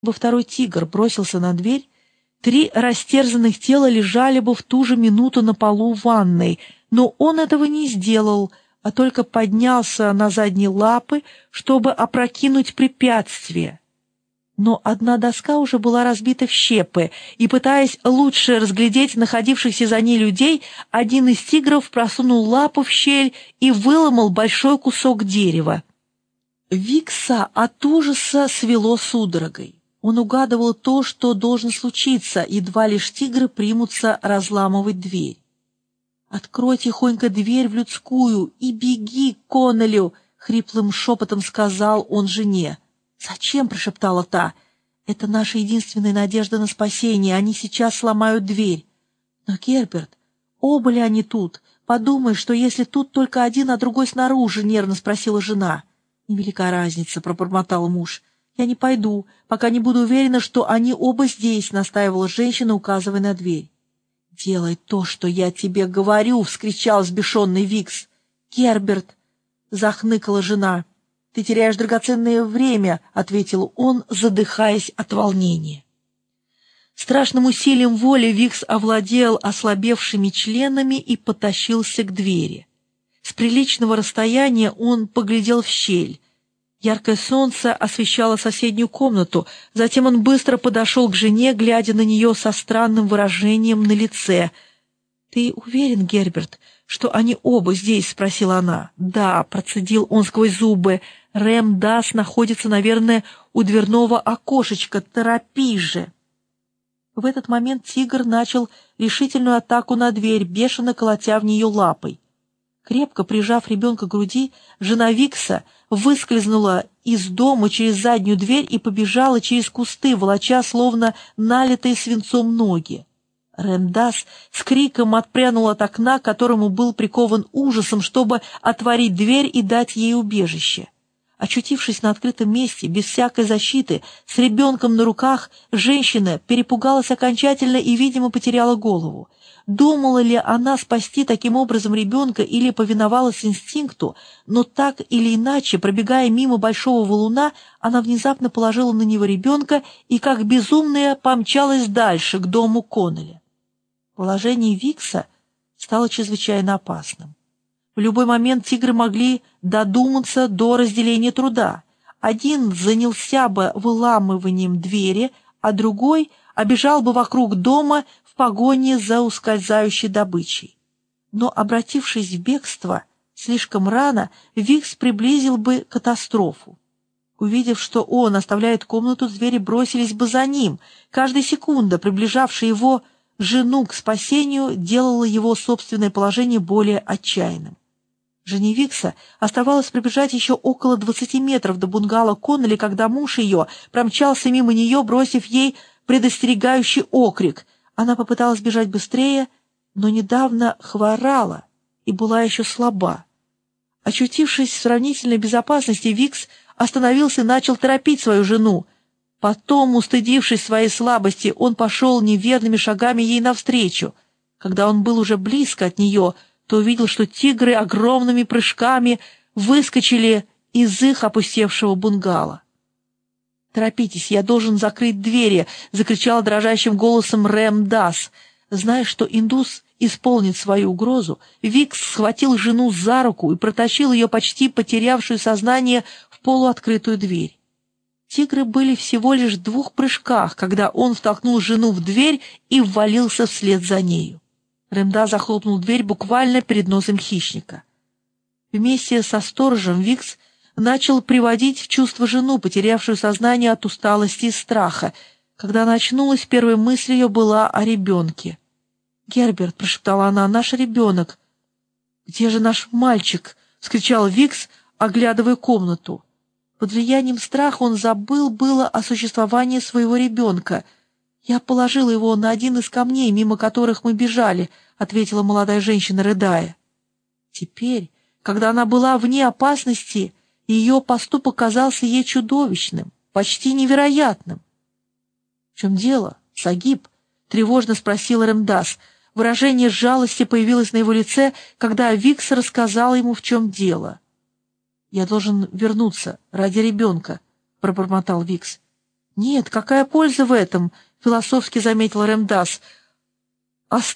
бы второй тигр бросился на дверь, 3 растерзанных тела лежали бы в ту же минуту на полу ванной, но он этого не сделал, а только поднялся на задние лапы, чтобы опрокинуть препятствие. Но одна доска уже была разбита в щепы, и, пытаясь лучше разглядеть находившихся за ней людей, один из тигров просунул лапу в щель и выломал большой кусок дерева. Викса от ужаса свело судорогой. Он угадывал то, что должно случиться, едва лишь тигры примутся разламывать дверь. «Открой тихонько дверь в людскую и беги к Коннелю!» — хриплым шепотом сказал он жене. «Зачем?» — прошептала та. «Это наша единственная надежда на спасение. Они сейчас сломают дверь». «Но, Герберт, оба ли они тут? Подумай, что если тут только один, а другой снаружи», — нервно спросила жена. «Невелика разница», — пробормотал муж. «Я не пойду, пока не буду уверена, что они оба здесь», — настаивала женщина, указывая на дверь. «Делай то, что я тебе говорю!» — вскричал взбешенный Викс. «Герберт!» — захныкала жена. «Ты теряешь драгоценное время!» — ответил он, задыхаясь от волнения. Страшным усилием воли Викс овладел ослабевшими членами и потащился к двери. С приличного расстояния он поглядел в щель. Яркое солнце освещало соседнюю комнату. Затем он быстро подошел к жене, глядя на нее со странным выражением на лице. «Ты уверен, Герберт, что они оба здесь?» — спросила она. «Да», — процедил он сквозь зубы. «Рэм Дас находится, наверное, у дверного окошечка. Торопись же!» В этот момент тигр начал решительную атаку на дверь, бешено колотя в нее лапой. Крепко прижав ребенка к груди, жена Викса выскользнула из дома через заднюю дверь и побежала через кусты, волоча словно налитые свинцом ноги. Рэм Дас с криком отпрянул от окна, к которому был прикован ужасом, чтобы отворить дверь и дать ей убежище. Очутившись на открытом месте, без всякой защиты, с ребенком на руках, женщина перепугалась окончательно и, видимо, потеряла голову. Думала ли она спасти таким образом ребенка или повиновалась инстинкту, но так или иначе, пробегая мимо большого валуна, она внезапно положила на него ребенка и, как безумная, помчалась дальше, к дому Коннеля. Положение Викса стало чрезвычайно опасным. В любой момент тигры могли додуматься до разделения труда. Один занялся бы выламыванием двери, а другой обежал бы вокруг дома в погоне за ускользающей добычей. Но, обратившись в бегство слишком рано, Викс приблизил бы катастрофу. Увидев, что он оставляет комнату, звери бросились бы за ним. Каждая секунда, приближавшая его жену к спасению, делала его собственное положение более отчаянным. Жене Викса оставалось пробежать еще около 20 метров до бунгало Коннеля, когда муж ее промчался мимо нее, бросив ей предостерегающий окрик. Она попыталась бежать быстрее, но недавно хворала и была еще слаба. Очутившись в сравнительной безопасности, Викс остановился и начал торопить свою жену. Потом, устыдившись своей слабости, он пошел неверными шагами ей навстречу. Когда он был уже близко от нее, то увидел, что тигры огромными прыжками выскочили из их опустевшего бунгало. «Торопитесь, я должен закрыть двери!» — закричал дрожащим голосом Рэм Дас. Зная, что индус исполнит свою угрозу, Викс схватил жену за руку и протащил ее, почти потерявшую сознание, в полуоткрытую дверь. Тигры были всего лишь в 2 прыжках, когда он втолкнул жену в дверь и ввалился вслед за нею. Рэм Дас захлопнул дверь буквально перед носом хищника. Вместе со сторожем Викс начал приводить в чувство жену, потерявшую сознание от усталости и страха. Когда она очнулась, первой мыслью ее была о ребенке. «Герберт», — прошептала она, — «наш ребенок». «Где же наш мальчик?» — вскричал Викс, оглядывая комнату. Под влиянием страха он забыл было о существовании своего ребенка. «Я положила его на один из камней, мимо которых мы бежали», — ответила молодая женщина, рыдая. Теперь, когда она была вне опасности, ее поступок казался ей чудовищным, почти невероятным. «В чем дело, Сагиб?» — тревожно спросил Рэм Дас. Выражение жалости появилось на его лице, когда Викс рассказал ему, в чем дело. «Я должен вернуться ради ребенка», — пробормотал Викс. «Нет, какая польза в этом?» — философски заметил Ремдас.